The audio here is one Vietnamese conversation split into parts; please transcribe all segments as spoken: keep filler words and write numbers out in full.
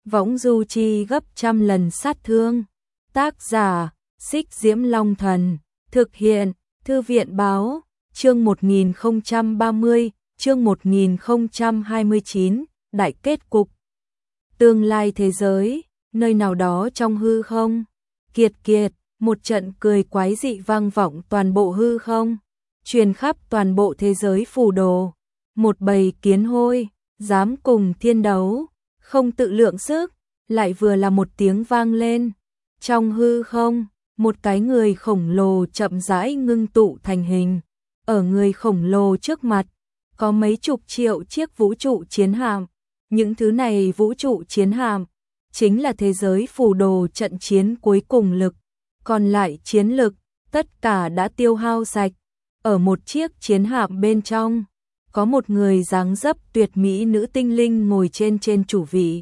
võng du chi gấp trăm lần sát thương. Tác giả, Xích Diễm Long Thần. Thực hiện, Thư viện Báo. Chương một nghìn không trăm ba mươi, chương một nghìn không trăm hai mươi chín, đại kết cục. Tương lai thế giới, nơi nào đó trong hư không. Kiệt kiệt, một trận cười quái dị vang vọng toàn bộ hư không, truyền khắp toàn bộ thế giới phù đồ. Một bầy kiến hôi, dám cùng thiên đấu, không tự lượng sức, lại vừa là một tiếng vang lên. Trong hư không, một cái người khổng lồ chậm rãi ngưng tụ thành hình. Ở người khổng lồ trước mặt, có mấy chục triệu chiếc vũ trụ chiến hạm. Những thứ này vũ trụ chiến hạm, chính là thế giới phù đồ trận chiến cuối cùng lực. Còn lại chiến lực, tất cả đã tiêu hao sạch. Ở một chiếc chiến hạm bên trong, có một người dáng dấp tuyệt mỹ nữ tinh linh ngồi trên trên chủ vị.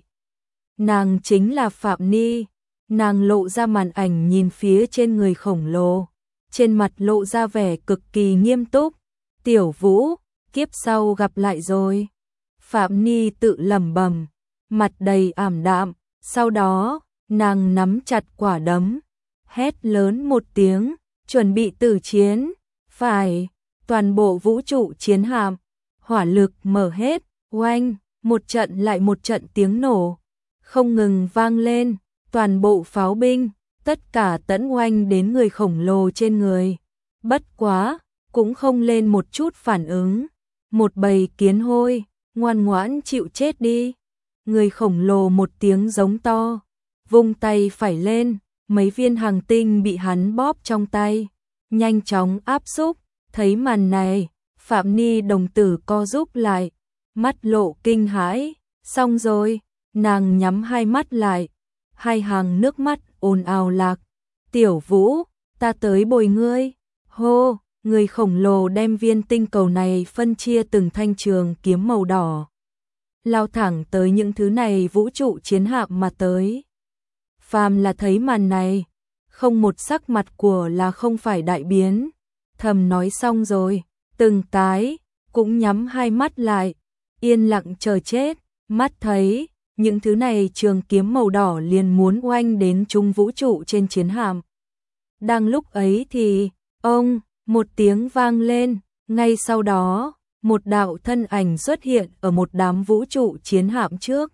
Nàng chính là Phạm Ni. Nàng lộ ra màn ảnh nhìn phía trên người khổng lồ, trên mặt lộ ra vẻ cực kỳ nghiêm túc. Tiểu Vũ, kiếp sau gặp lại rồi. Phạm Ni tự lẩm bẩm, mặt đầy ảm đạm. Sau đó, nàng nắm chặt quả đấm, hét lớn một tiếng, chuẩn bị tử chiến. Phải, toàn bộ vũ trụ chiến hạm, hỏa lực mở hết, oanh, một trận lại một trận tiếng nổ, không ngừng vang lên. Toàn bộ pháo binh, tất cả tấn oanh đến người khổng lồ trên người. Bất quá, cũng không lên một chút phản ứng. Một bầy kiến hôi, ngoan ngoãn chịu chết đi. Người khổng lồ một tiếng giống to, vung tay phải lên, mấy viên hàng tinh bị hắn bóp trong tay, nhanh chóng áp xúc. Thấy màn này, Phạm Ni đồng tử co rúm lại, mắt lộ kinh hãi. Xong rồi, nàng nhắm hai mắt lại, hai hàng nước mắt ồn ào lạc. Tiểu Vũ, ta tới bồi ngươi. Hô, người khổng lồ đem viên tinh cầu này phân chia từng thanh trường kiếm màu đỏ, lao thẳng tới những thứ này vũ trụ chiến hạm mà tới. Phàm là thấy màn này, không một sắc mặt của là không phải đại biến. Thầm nói xong rồi, từng cái cũng nhắm hai mắt lại, yên lặng chờ chết. Mắt thấy những thứ này trường kiếm màu đỏ liền muốn oanh đến trung vũ trụ trên chiến hạm. Đang lúc ấy thì, ông, một tiếng vang lên, ngay sau đó, một đạo thân ảnh xuất hiện ở một đám vũ trụ chiến hạm trước.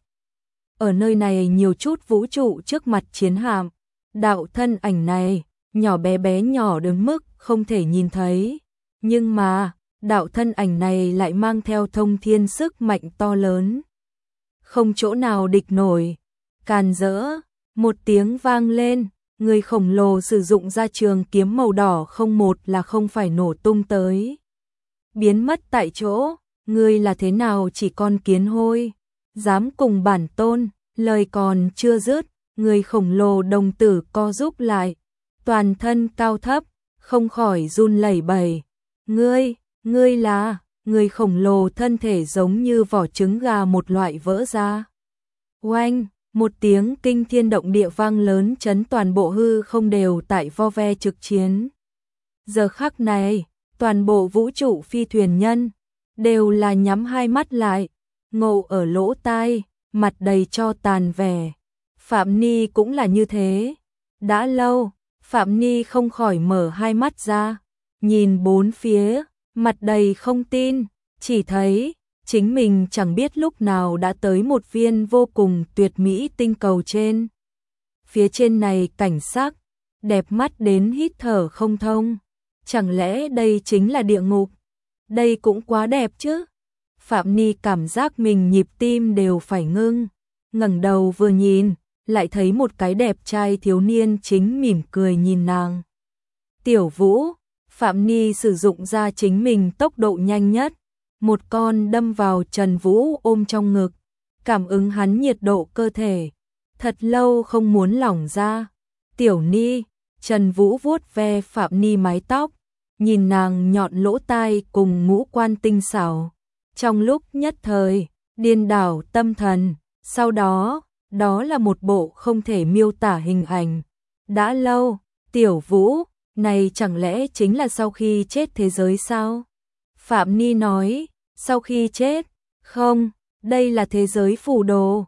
Ở nơi này nhiều chút vũ trụ trước mặt chiến hạm, đạo thân ảnh này, nhỏ bé bé nhỏ đến mức không thể nhìn thấy. Nhưng mà, đạo thân ảnh này lại mang theo thông thiên sức mạnh to lớn. Không chỗ nào địch nổi. Càn rỡ, một tiếng vang lên, người khổng lồ sử dụng ra trường kiếm màu đỏ không một là không phải nổ tung tới. Biến mất tại chỗ, ngươi là thế nào chỉ con kiến hôi, dám cùng bản tôn. Lời còn chưa dứt, người khổng lồ đồng tử co rúm lại, toàn thân cao thấp, không khỏi run lẩy bẩy. Ngươi, ngươi là... Người khổng lồ thân thể giống như vỏ trứng gà một loại vỡ ra. Oanh, một tiếng kinh thiên động địa vang lớn chấn toàn bộ hư không đều tại vo ve trực chiến. Giờ khắc này, toàn bộ vũ trụ phi thuyền nhân đều là nhắm hai mắt lại, ngộ ở lỗ tai, mặt đầy cho tàn vẻ. Phạm Ni cũng là như thế. Đã lâu, Phạm Ni không khỏi mở hai mắt ra, nhìn bốn phía, mặt đầy không tin, chỉ thấy chính mình chẳng biết lúc nào đã tới một viên vô cùng tuyệt mỹ tinh cầu trên. Phía trên này cảnh sắc đẹp mắt đến hít thở không thông. Chẳng lẽ đây chính là địa ngục? Đây cũng quá đẹp chứ. Phạm Ni cảm giác mình nhịp tim đều phải ngưng, ngẩng đầu vừa nhìn, lại thấy một cái đẹp trai thiếu niên chính mỉm cười nhìn nàng. Tiểu Vũ, Phạm Ni sử dụng ra chính mình tốc độ nhanh nhất, một con đâm vào Trần Vũ ôm trong ngực, cảm ứng hắn nhiệt độ cơ thể, thật lâu không muốn lỏng ra. Tiểu Ni, Trần Vũ vuốt ve Phạm Ni mái tóc, nhìn nàng nhọn lỗ tai cùng ngũ quan tinh xảo, trong lúc nhất thời, điên đảo tâm thần. Sau đó, đó là một bộ không thể miêu tả hình ảnh. Đã lâu, Tiểu Vũ, này chẳng lẽ chính là sau khi chết thế giới sao? Phạm Ni nói, sau khi chết, không, đây là thế giới phù đồ.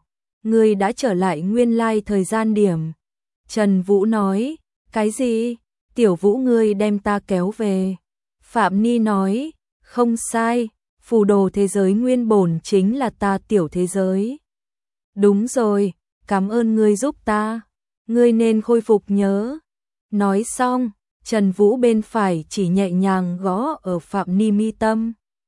ngươi đã trở lại nguyên lai thời gian điểm. Trần Vũ nói, cái gì? Tiểu Vũ ngươi đem ta kéo về. Phạm Ni nói, không sai, phù đồ thế giới nguyên bổn chính là ta tiểu thế giới. Đúng rồi, cảm ơn ngươi giúp ta, ngươi nên khôi phục nhớ. Nói xong, Trần Vũ bên phải chỉ nhẹ nhàng gõ ở Phạm Ni mi tâm.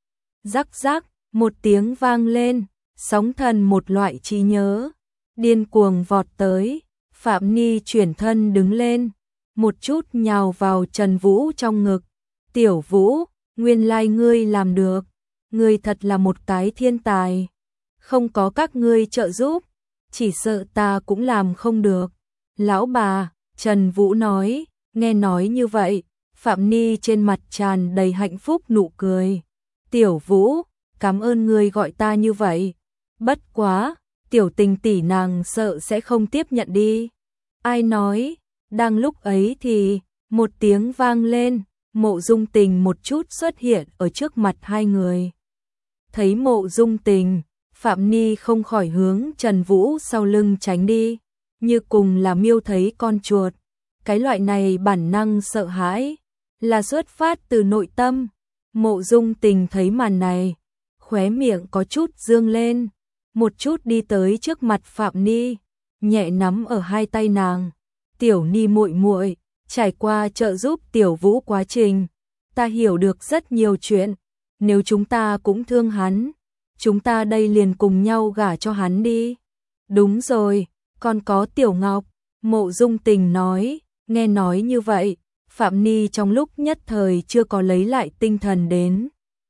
Rắc rắc, một tiếng vang lên, sóng thần một loại trí nhớ, điên cuồng vọt tới, Phạm Ni chuyển thân đứng lên, một chút nhào vào Trần Vũ trong ngực. Tiểu Vũ, nguyên lai ngươi làm được, ngươi thật là một cái thiên tài. Không có các ngươi trợ giúp, chỉ sợ ta cũng làm không được. Lão bà, Trần Vũ nói, nghe nói như vậy, Phạm Ni trên mặt tràn đầy hạnh phúc nụ cười. Tiểu Vũ, cảm ơn ngươi gọi ta như vậy. Bất quá, tiểu Tình tỷ nàng sợ sẽ không tiếp nhận đi. Ai nói? Đang lúc ấy thì, một tiếng vang lên, Mộ Dung Tình một chút xuất hiện ở trước mặt hai người. Thấy Mộ Dung Tình, Phạm Ni không khỏi hướng Trần Vũ sau lưng tránh đi, như cùng là miêu thấy con chuột. Cái loại này bản năng sợ hãi, là xuất phát từ nội tâm. Mộ Dung Tình thấy màn này, khóe miệng có chút dương lên, một chút đi tới trước mặt Phạm Ni, nhẹ nắm ở hai tay nàng. Tiểu Ni muội muội, trải qua trợ giúp Tiểu Vũ quá trình, ta hiểu được rất nhiều chuyện, nếu chúng ta cũng thương hắn, chúng ta đây liền cùng nhau gả cho hắn đi. Đúng rồi, còn có Tiểu Ngọc, Mộ Dung Tình nói, nghe nói như vậy, Phạm Ni trong lúc nhất thời chưa có lấy lại tinh thần đến.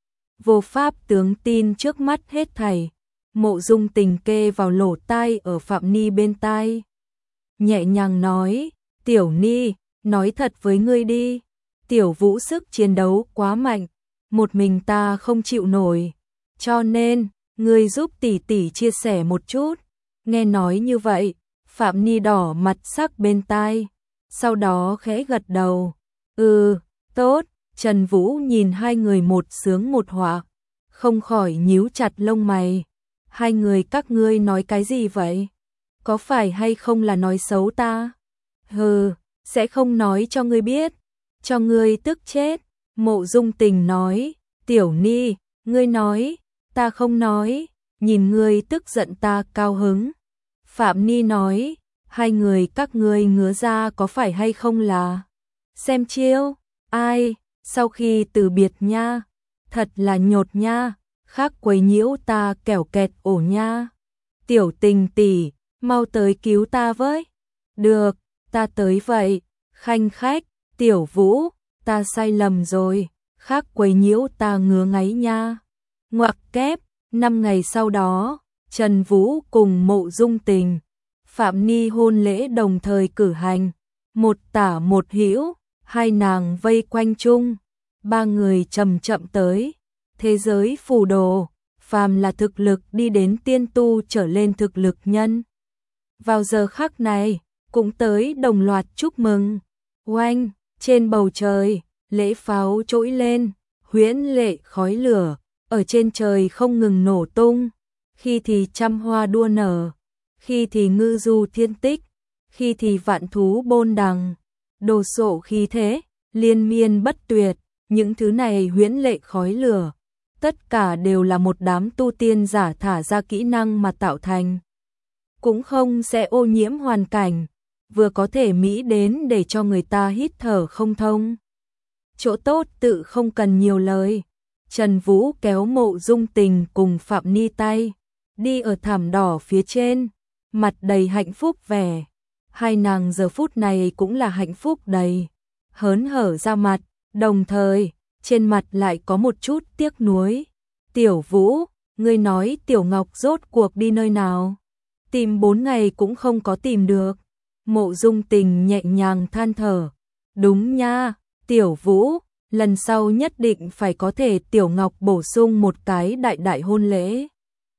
Vô pháp tướng tin trước mắt hết thảy, Mộ Dung Tình kê vào lỗ tai ở Phạm Ni bên tai. Nhẹ nhàng nói, Tiểu Ni, nói thật với ngươi đi, Tiểu Vũ sức chiến đấu quá mạnh, một mình ta không chịu nổi, cho nên, ngươi giúp tỷ tỷ chia sẻ một chút. Nghe nói như vậy, Phạm Ni đỏ mặt sắc bên tai, sau đó khẽ gật đầu. Ừ, tốt. Trần Vũ nhìn hai người một sướng một họa, không khỏi nhíu chặt lông mày. Hai người các ngươi nói cái gì vậy? Có phải hay không là nói xấu ta? Hừ, sẽ không nói cho ngươi biết, cho ngươi tức chết. Mộ Dung Tình nói, Tiểu Ni, ngươi nói, ta không nói, nhìn ngươi tức giận ta cao hứng. Phạm Ni nói, hai người các ngươi ngứa ra có phải hay không là xem chiêu? Ai? Sau khi từ biệt nha, thật là nhột nha, khác quấy nhiễu ta kẻo kẹt ổ nha. Tiểu Tình tỷ, mau tới cứu ta với. Được, ta tới vậy. Khanh khách, Tiểu Vũ, ta sai lầm rồi, khác quấy nhiễu ta ngứa ngáy nha. Ngoặc kép, năm ngày sau đó, Trần Vũ cùng Mộ Dung Tình, Phạm Ni hôn lễ đồng thời cử hành, một tả một hữu, hai nàng vây quanh chung, ba người chậm chậm tới. Thế giới phù đồ, phàm là thực lực đi đến tiên tu trở lên thực lực nhân. Vào giờ khắc này, cũng tới đồng loạt chúc mừng. Oanh, trên bầu trời, lễ pháo trỗi lên, huyễn lệ khói lửa, ở trên trời không ngừng nổ tung. Khi thì trăm hoa đua nở, khi thì ngư du thiên tích, khi thì vạn thú bôn đằng, đồ sộ khí thế, liên miên bất tuyệt. Những thứ này huyễn lệ khói lửa, tất cả đều là một đám tu tiên giả thả ra kỹ năng mà tạo thành. Cũng không sẽ ô nhiễm hoàn cảnh, vừa có thể mỹ đến để cho người ta hít thở không thông. Chỗ tốt tự không cần nhiều lời. Trần Vũ kéo Mộ Dung Tình cùng Phạm Ni tay, đi ở thảm đỏ phía trên, mặt đầy hạnh phúc vẻ. Hai nàng giờ phút này cũng là hạnh phúc đầy, hớn hở ra mặt, đồng thời, trên mặt lại có một chút tiếc nuối. Tiểu Vũ, ngươi nói Tiểu Ngọc rốt cuộc đi nơi nào? Tìm bốn ngày cũng không có tìm được. Mộ Dung Tình nhẹ nhàng than thở. Đúng nha, Tiểu Vũ, lần sau nhất định phải có thể Tiểu Ngọc bổ sung một cái đại đại hôn lễ.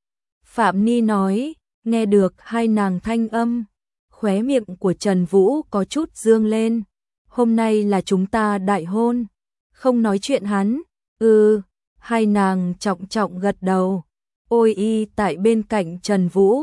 Phạm Ni nói, nghe được hai nàng thanh âm, khóe miệng của Trần Vũ có chút dương lên. Hôm nay là chúng ta đại hôn. Không nói chuyện hắn. Ừ, hai nàng trọng trọng gật đầu. Ôi y tại bên cạnh Trần Vũ,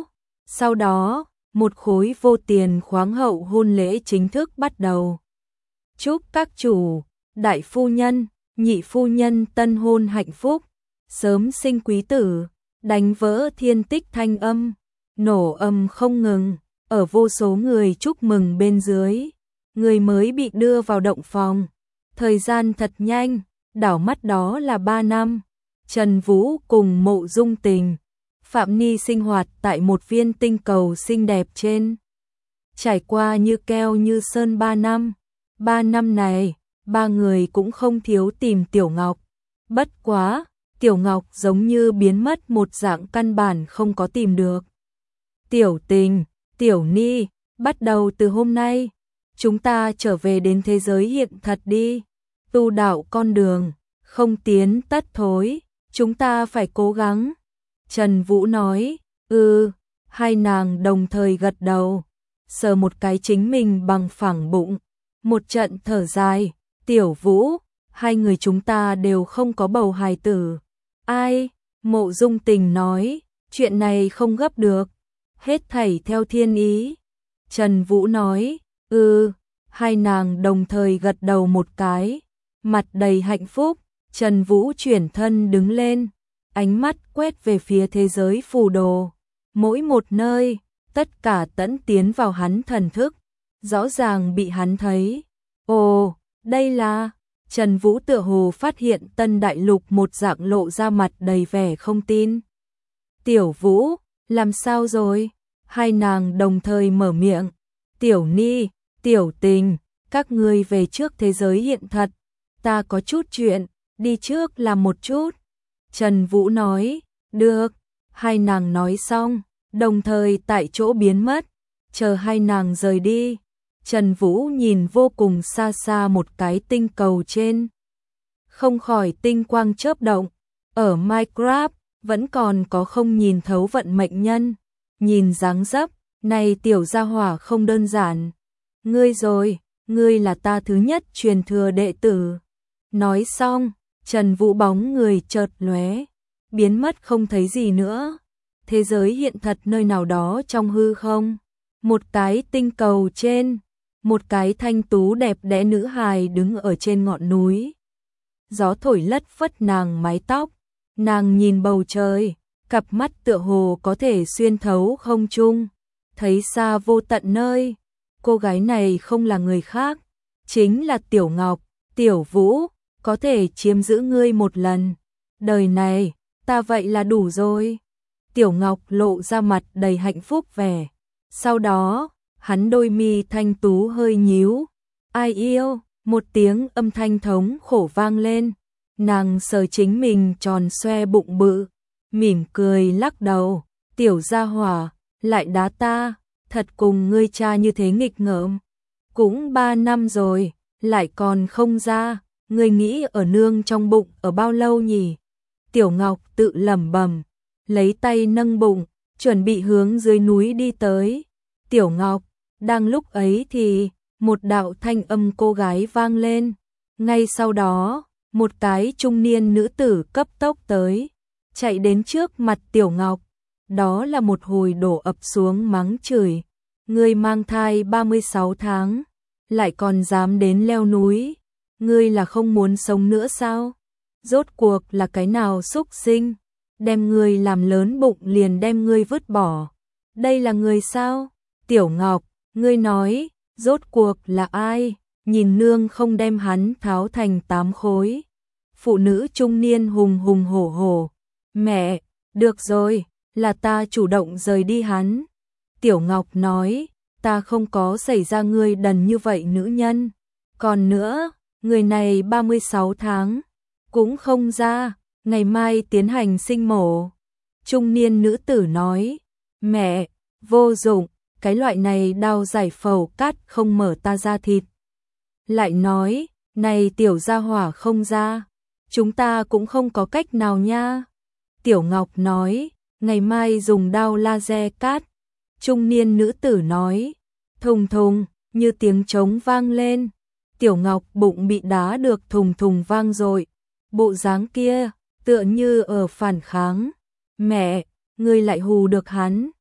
Sau đó, một khối vô tiền khoáng hậu hôn lễ chính thức bắt đầu. Chúc các chủ, đại phu nhân, nhị phu nhân tân hôn hạnh phúc, sớm sinh quý tử, đánh vỡ thiên tích thanh âm, nổ âm không ngừng, ở vô số người chúc mừng bên dưới. Người mới bị đưa vào động phòng. Thời gian thật nhanh, đảo mắt đó là ba năm. Trần Vũ cùng Mộ Dung Tình, Phạm Ni sinh hoạt tại một viên tinh cầu xinh đẹp trên. Trải qua như keo như sơn ba năm. Ba năm này, ba người cũng không thiếu tìm Tiểu Ngọc. Bất quá, Tiểu Ngọc giống như biến mất một dạng căn bản không có tìm được. Tiểu Tình, Tiểu Ni, bắt đầu từ hôm nay, chúng ta trở về đến thế giới hiện thật đi. Tu đạo con đường, không tiến tất thối, chúng ta phải cố gắng. Trần Vũ nói, ừ, hai nàng đồng thời gật đầu, sờ một cái chính mình bằng phẳng bụng, một trận thở dài, Tiểu Vũ, hai người chúng ta đều không có bầu hài tử. Ai? Mộ Dung Tình nói, chuyện này không gấp được, hết thảy theo thiên ý. Trần Vũ nói, ừ, hai nàng đồng thời gật đầu một cái, mặt đầy hạnh phúc. Trần Vũ chuyển thân đứng lên, ánh mắt quét về phía thế giới phù đồ. Mỗi một nơi, tất cả tẫn tiến vào hắn thần thức, rõ ràng bị hắn thấy. Ồ, đây là... Trần Vũ tựa hồ phát hiện tân đại lục một dạng lộ ra mặt đầy vẻ không tin. Tiểu Vũ, làm sao rồi? Hai nàng đồng thời mở miệng. Tiểu Ni, Tiểu Tình, các ngươi về trước thế giới hiện thật. Ta có chút chuyện, đi trước làm một chút. Trần Vũ nói, được. Hai nàng nói xong, đồng thời tại chỗ biến mất. Chờ hai nàng rời đi, Trần Vũ nhìn vô cùng xa xa một cái tinh cầu trên. Không khỏi tinh quang chớp động. Ở Minecraft, vẫn còn có không nhìn thấu vận mệnh nhân. Nhìn dáng dấp, này tiểu gia hỏa không đơn giản. Ngươi rồi, ngươi là ta thứ nhất truyền thừa đệ tử. Nói xong, Trần Vũ bóng người chợt lóe, biến mất không thấy gì nữa. Thế giới hiện thật nơi nào đó trong hư không. Một cái tinh cầu trên, một cái thanh tú đẹp đẽ nữ hài đứng ở trên ngọn núi. Gió thổi lất phất nàng mái tóc, nàng nhìn bầu trời, cặp mắt tựa hồ có thể xuyên thấu không trung, thấy xa vô tận nơi. Cô gái này không là người khác, chính là Tiểu Ngọc. Tiểu Vũ, có thể chiếm giữ ngươi một lần, đời này, ta vậy là đủ rồi. Tiểu Ngọc lộ ra mặt đầy hạnh phúc vẻ. Sau đó, hắn đôi mi thanh tú hơi nhíu. Ai yêu, một tiếng âm thanh thống khổ vang lên. Nàng sờ chính mình tròn xoe bụng bự, mỉm cười lắc đầu. Tiểu gia hỏa, lại đá ta, thật cùng ngươi cha như thế nghịch ngợm. Cũng ba năm rồi, lại còn không ra, ngươi nghĩ ở nương trong bụng ở bao lâu nhỉ? Tiểu Ngọc tự lẩm bẩm, lấy tay nâng bụng, chuẩn bị hướng dưới núi đi tới. Tiểu Ngọc, đang lúc ấy thì một đạo thanh âm cô gái vang lên. Ngay sau đó, một cái trung niên nữ tử cấp tốc tới, chạy đến trước mặt Tiểu Ngọc. Đó là một hồi đổ ập xuống mắng chửi. Ngươi mang thai ba mươi sáu tháng, lại còn dám đến leo núi. Ngươi là không muốn sống nữa sao? Rốt cuộc là cái nào xúc sinh? Đem ngươi làm lớn bụng liền đem ngươi vứt bỏ. Đây là người sao? Tiểu Ngọc, ngươi nói, rốt cuộc là ai? Nhìn nương không đem hắn tháo thành tám khối. Phụ nữ trung niên hùng hùng hổ hổ. Mẹ, được rồi, là ta chủ động rời đi hắn. Tiểu Ngọc nói, ta không có xảy ra ngươi đần như vậy nữ nhân. Còn nữa, người này ba mươi sáu tháng, cũng không ra, ngày mai tiến hành sinh mổ. Trung niên nữ tử nói, mẹ, vô dụng, cái loại này đau giải phẫu cắt không mở ta ra thịt. Lại nói, này tiểu gia hỏa không ra, chúng ta cũng không có cách nào nha. Tiểu Ngọc nói, ngày mai dùng đao laser cắt. Trung niên nữ tử nói, thùng thùng, như tiếng trống vang lên. Tiểu Ngọc bụng bị đá được thùng thùng vang dội. Bộ dáng kia, tựa như ở phản kháng. Mẹ, ngươi lại hù được hắn.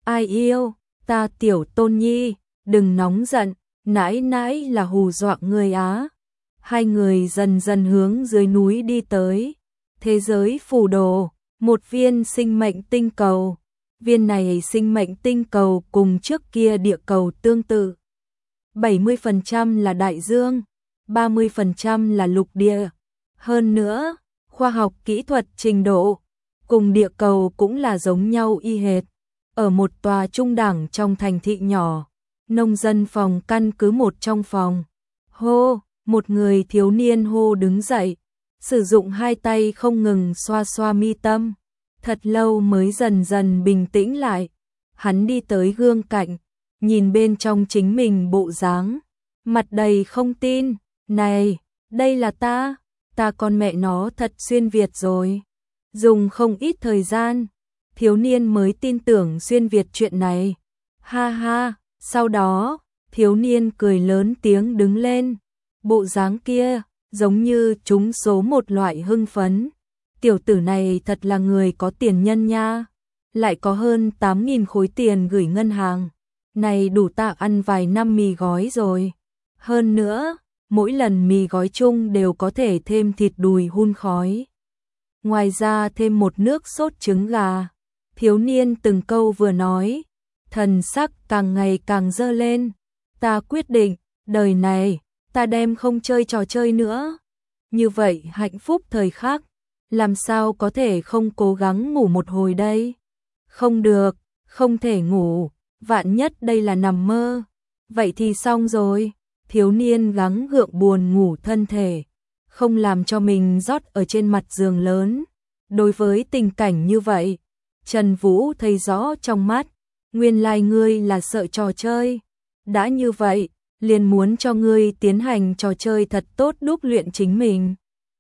Ai yêu, ta tiểu tôn nhi, đừng nóng giận, nãi nãi là hù dọa người á. Hai người dần dần hướng dưới núi đi tới. Thế giới phù đồ, một viên sinh mệnh tinh cầu. Viên này sinh mệnh tinh cầu cùng trước kia địa cầu tương tự. bảy mươi phần trăm là đại dương, ba mươi phần trăm là lục địa. Hơn nữa, khoa học kỹ thuật trình độ cùng địa cầu cũng là giống nhau y hệt. Ở một tòa trung đẳng trong thành thị nhỏ, nông dân phòng căn cứ một trong phòng. Hô, một người thiếu niên hô đứng dậy, sử dụng hai tay không ngừng xoa xoa mi tâm. Thật lâu mới dần dần bình tĩnh lại. Hắn đi tới gương cạnh, nhìn bên trong chính mình bộ dáng, mặt đầy không tin. Này, đây là ta, ta con mẹ nó thật xuyên Việt rồi. Dùng không ít thời gian, thiếu niên mới tin tưởng xuyên Việt chuyện này. Ha ha, sau đó, thiếu niên cười lớn tiếng đứng lên. Bộ dáng kia, giống như trúng số một loại hưng phấn. Tiểu tử này thật là người có tiền nhân nha. Lại có hơn tám nghìn khối tiền gửi ngân hàng. Này đủ ta ăn vài năm mì gói rồi. Hơn nữa, mỗi lần mì gói chung đều có thể thêm thịt đùi hun khói. Ngoài ra thêm một nước sốt trứng gà. Thiếu niên từng câu vừa nói, thần sắc càng ngày càng dơ lên. Ta quyết định, đời này, ta đem không chơi trò chơi nữa. Như vậy hạnh phúc thời khắc, làm sao có thể không cố gắng ngủ một hồi đây? Không được, không thể ngủ, vạn nhất đây là nằm mơ. Vậy thì xong rồi, thiếu niên gắng gượng buồn ngủ thân thể, không làm cho mình rót ở trên mặt giường lớn. Đối với tình cảnh như vậy, Trần Vũ thấy rõ trong mắt, nguyên lai ngươi là sợ trò chơi. Đã như vậy, liền muốn cho ngươi tiến hành trò chơi thật tốt đúc luyện chính mình.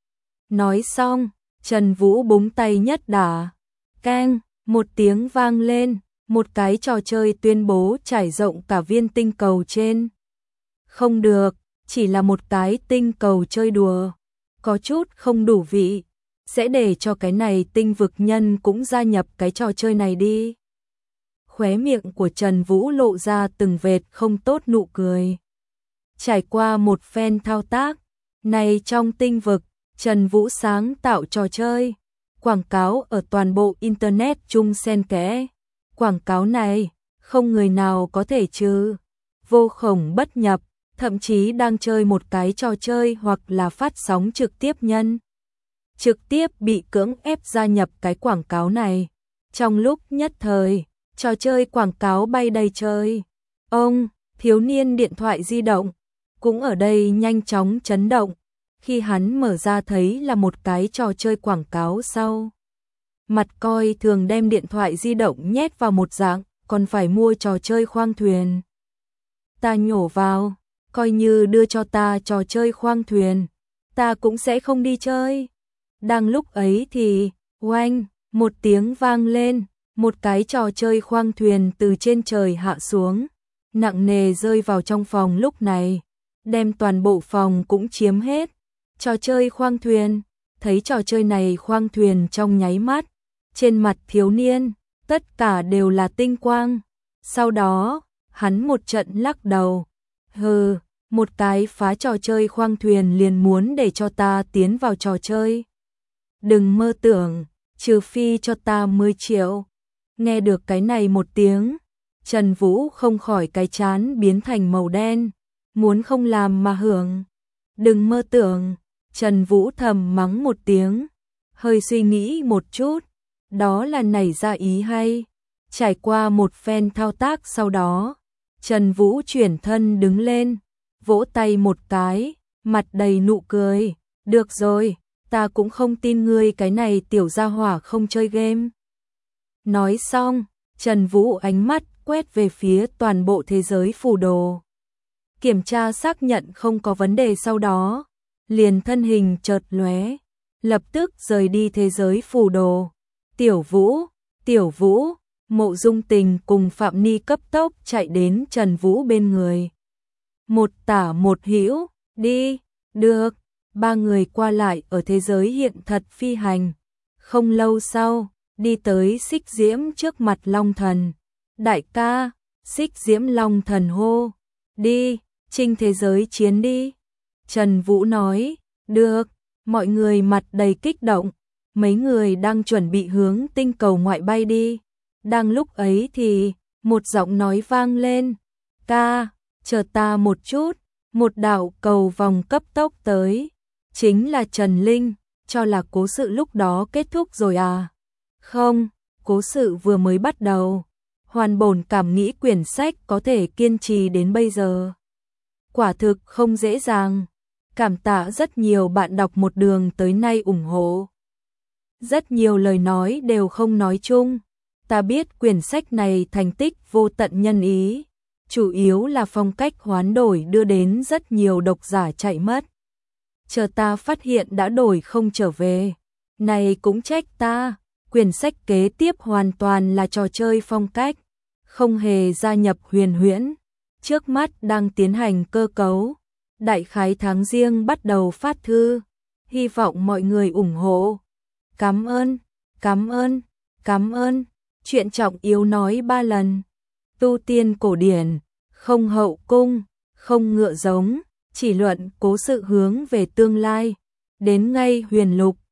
Nói xong, Trần Vũ búng tay nhất đả. Keng, một tiếng vang lên, một cái trò chơi tuyên bố trải rộng cả viên tinh cầu trên. Không được, chỉ là một cái tinh cầu chơi đùa, có chút không đủ vị. Sẽ để cho cái này tinh vực nhân cũng gia nhập cái trò chơi này đi. Khóe miệng của Trần Vũ lộ ra từng vệt không tốt nụ cười. Trải qua một phen thao tác, này trong tinh vực, Trần Vũ sáng tạo trò chơi. Quảng cáo ở toàn bộ Internet chung xen kẽ. Quảng cáo này, không người nào có thể trừ. Vô khổng bất nhập, thậm chí đang chơi một cái trò chơi hoặc là phát sóng trực tiếp nhân. Trực tiếp bị cưỡng ép gia nhập cái quảng cáo này. Trong lúc nhất thời, trò chơi quảng cáo bay đầy trời. Ông, thiếu niên điện thoại di động, cũng ở đây nhanh chóng chấn động. Khi hắn mở ra thấy là một cái trò chơi quảng cáo sau. Mặt coi thường đem điện thoại di động nhét vào một dạng, còn phải mua trò chơi khoang thuyền. Ta nhổ vào, coi như đưa cho ta trò chơi khoang thuyền, ta cũng sẽ không đi chơi. Đang lúc ấy thì, oanh, một tiếng vang lên, một cái trò chơi khoang thuyền từ trên trời hạ xuống, nặng nề rơi vào trong phòng lúc này, đem toàn bộ phòng cũng chiếm hết. Trò chơi khoang thuyền, thấy trò chơi này khoang thuyền trong nháy mắt, trên mặt thiếu niên, tất cả đều là tinh quang. Sau đó, hắn một trận lắc đầu, hừ, một cái phá trò chơi khoang thuyền liền muốn để cho ta tiến vào trò chơi. Đừng mơ tưởng, trừ phi cho ta mười triệu. Nghe được cái này một tiếng, Trần Vũ không khỏi cái chán biến thành màu đen, muốn không làm mà hưởng. Đừng mơ tưởng, Trần Vũ thầm mắng một tiếng, hơi suy nghĩ một chút, đó là nảy ra ý hay. Trải qua một phen thao tác sau đó, Trần Vũ chuyển thân đứng lên, vỗ tay một cái, mặt đầy nụ cười, được rồi. Ta cũng không tin ngươi cái này tiểu gia hỏa không chơi game. Nói xong, Trần Vũ ánh mắt quét về phía toàn bộ thế giới phù đồ. Kiểm tra xác nhận không có vấn đề sau đó, liền thân hình chợt lóe, lập tức rời đi thế giới phù đồ. Tiểu Vũ, Tiểu Vũ, Mộ Dung Tình cùng Phạm Ni cấp tốc chạy đến Trần Vũ bên người. Một tả một hữu, đi, được. Ba người qua lại ở thế giới hiện thật phi hành. Không lâu sau, đi tới Xích Diễm trước mặt Long Thần. Đại ca, Xích Diễm Long Thần hô, đi, chinh thế giới chiến đi. Trần Vũ nói, được, mọi người mặt đầy kích động, mấy người đang chuẩn bị hướng tinh cầu ngoại bay đi. Đang lúc ấy thì, một giọng nói vang lên, ca, chờ ta một chút, một đạo cầu vòng cấp tốc tới, chính là Trần Linh, cho là cố sự lúc đó kết thúc rồi à? Không, cố sự vừa mới bắt đầu. Hoàn bổn cảm nghĩ quyển sách có thể kiên trì đến bây giờ. Quả thực không dễ dàng. Cảm tạ rất nhiều bạn đọc một đường tới nay ủng hộ. Rất nhiều lời nói đều không nói chung. Ta biết quyển sách này thành tích vô tận nhân ý. Chủ yếu là phong cách hoán đổi đưa đến rất nhiều độc giả chạy mất. Chờ ta phát hiện đã đổi không trở về. Này cũng trách ta. Quyển sách kế tiếp hoàn toàn là trò chơi phong cách. Không hề gia nhập huyền huyễn. Trước mắt đang tiến hành cơ cấu. Đại khái tháng riêng bắt đầu phát thư. Hy vọng mọi người ủng hộ. Cảm ơn, cảm ơn, cảm ơn. Chuyện trọng yếu nói ba lần. Tu tiên cổ điển, không hậu cung, không ngựa giống, chỉ luận cố sự hướng về tương lai. Đến ngay huyền lục,